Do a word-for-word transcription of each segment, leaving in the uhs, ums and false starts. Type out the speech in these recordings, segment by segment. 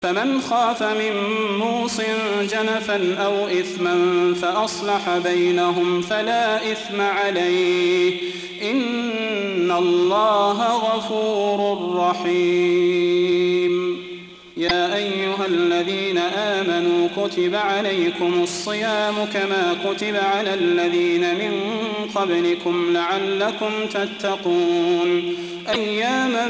فمن خاف من موص جنفا أو إثما فأصلح بينهم فلا إثم عليه إن الله غفور رحيم. يا أيها الذين آمنوا كتب عليكم الصيام كما كتب على الذين من قبلكم لعلكم تتقون أياما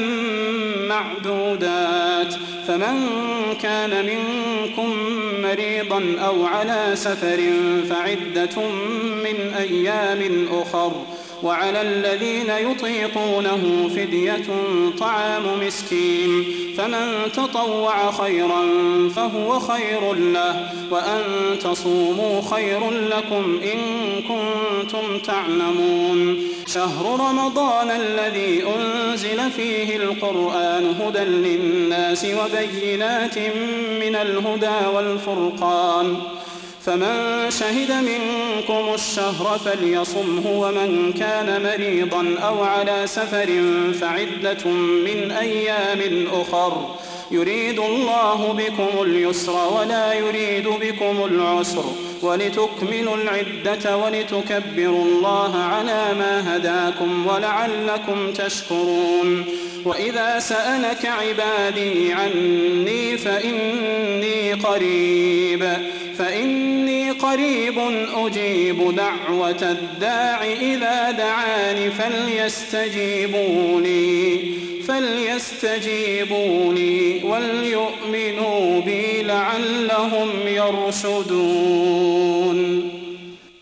معدودات فمن كان منكم مريضا أو على سفر فعدة من أيام أخر وعلى الذين يطيقونه فدية طعام مسكين فمن تطوع خيرا فهو خير له وأن تصوموا خير لكم إن كنتم تعلمون. شهر رمضان الذي أنزل فيه القرآن هدى للناس وبينات من الهدى والفرقان فمن شهد منكم الشهر فليصمه ومن كان مريضا أو على سفر فعدة من أيام أخر يريد الله بكم اليسر ولا يريد بكم العسر ولتكملوا العدة ولتكبروا الله على ما هداكم ولعلكم تشكرون. وإذا سألك عبادي عني فإني قريب فإني قريب أجيب دعوة الداع إذا دعاني فليستجيبوا لي فليستجيبوا لي وليؤمنوا بي لعلهم يرشدون.